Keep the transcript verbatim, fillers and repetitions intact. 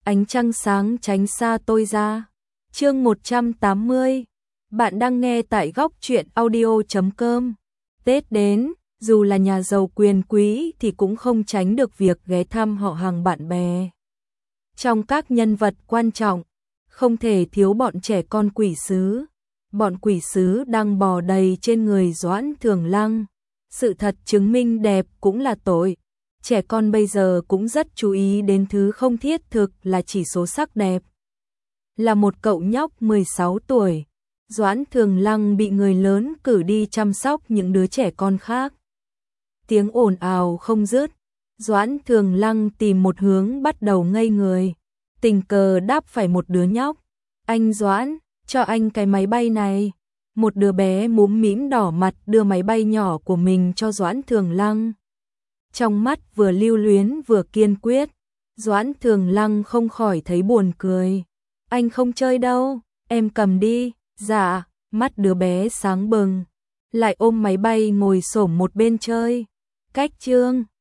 ánh trăng sáng tránh xa tôi ra. Chương một trăm tám mươi. Bạn đang nghe tại góc truyện audio chấm com. Tết đến, dù là nhà giàu quyền quý thì cũng không tránh được việc ghé thăm họ hàng bạn bè. Trong các nhân vật quan trọng, không thể thiếu bọn trẻ con quỷ sứ. Bọn quỷ sứ đang bò đầy trên người Doãn Thường Lăng. Sự thật chứng minh đẹp cũng là tội. Trẻ con bây giờ cũng rất chú ý đến thứ không thiết thực là chỉ số sắc đẹp. Là một cậu nhóc mười sáu tuổi, Doãn Thường Lăng bị người lớn cử đi chăm sóc những đứa trẻ con khác. Tiếng ồn ào không dứt, Doãn Thường Lăng tìm một hướng bắt đầu ngây người. Tình cờ đáp phải một đứa nhóc. Anh Doãn, cho anh cái máy bay này. Một đứa bé múm mĩm đỏ mặt đưa máy bay nhỏ của mình cho Doãn Thường Lăng. Trong mắt vừa lưu luyến vừa kiên quyết, Doãn Thường Lăng không khỏi thấy buồn cười. Anh không chơi đâu, em cầm đi. Dạ, mắt đứa bé sáng bừng, lại ôm máy bay ngồi xổm một bên chơi. Cách chương